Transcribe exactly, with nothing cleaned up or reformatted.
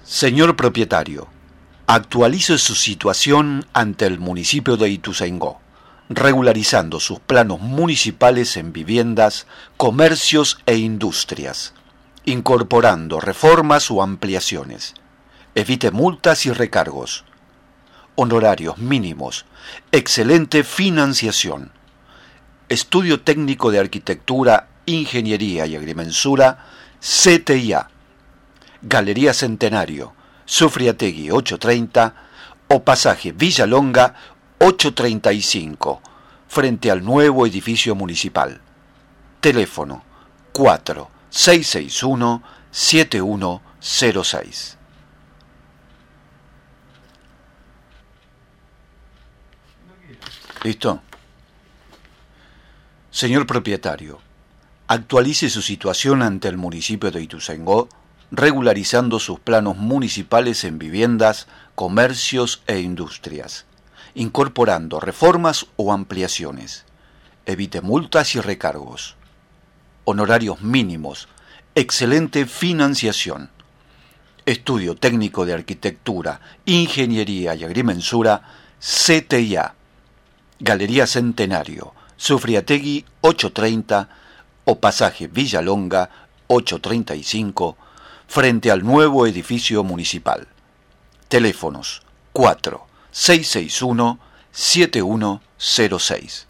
Señor propietario, actualice su situación ante el municipio de Ituzaingó, regularizando sus planos municipales en viviendas, comercios e industrias, incorporando reformas o ampliaciones. Evite multas y recargos. Honorarios mínimos. Excelente financiación. Estudio técnico de arquitectura, ingeniería y agrimensura, C T I A. Galería Centenario, Sufriategui ochocientos treinta o Pasaje Villalonga ochocientos treinta y cinco, frente al nuevo edificio municipal. Teléfono cuatro seis seis uno siete uno cero seis. ¿Listo? Señor propietario, actualice su situación ante el municipio de Ituzaingó, regularizando sus planos municipales en viviendas, comercios e industrias, incorporando reformas o ampliaciones. Evite multas y recargos. Honorarios mínimos. Excelente financiación. Estudio técnico de arquitectura, ingeniería y agrimensura, C T I A. Galería Centenario, Sufriategui ochocientos treinta o Pasaje Villalonga ochocientos treinta y cinco, frente al nuevo edificio municipal. Teléfonos cuatro seis seis uno siete uno cero seis.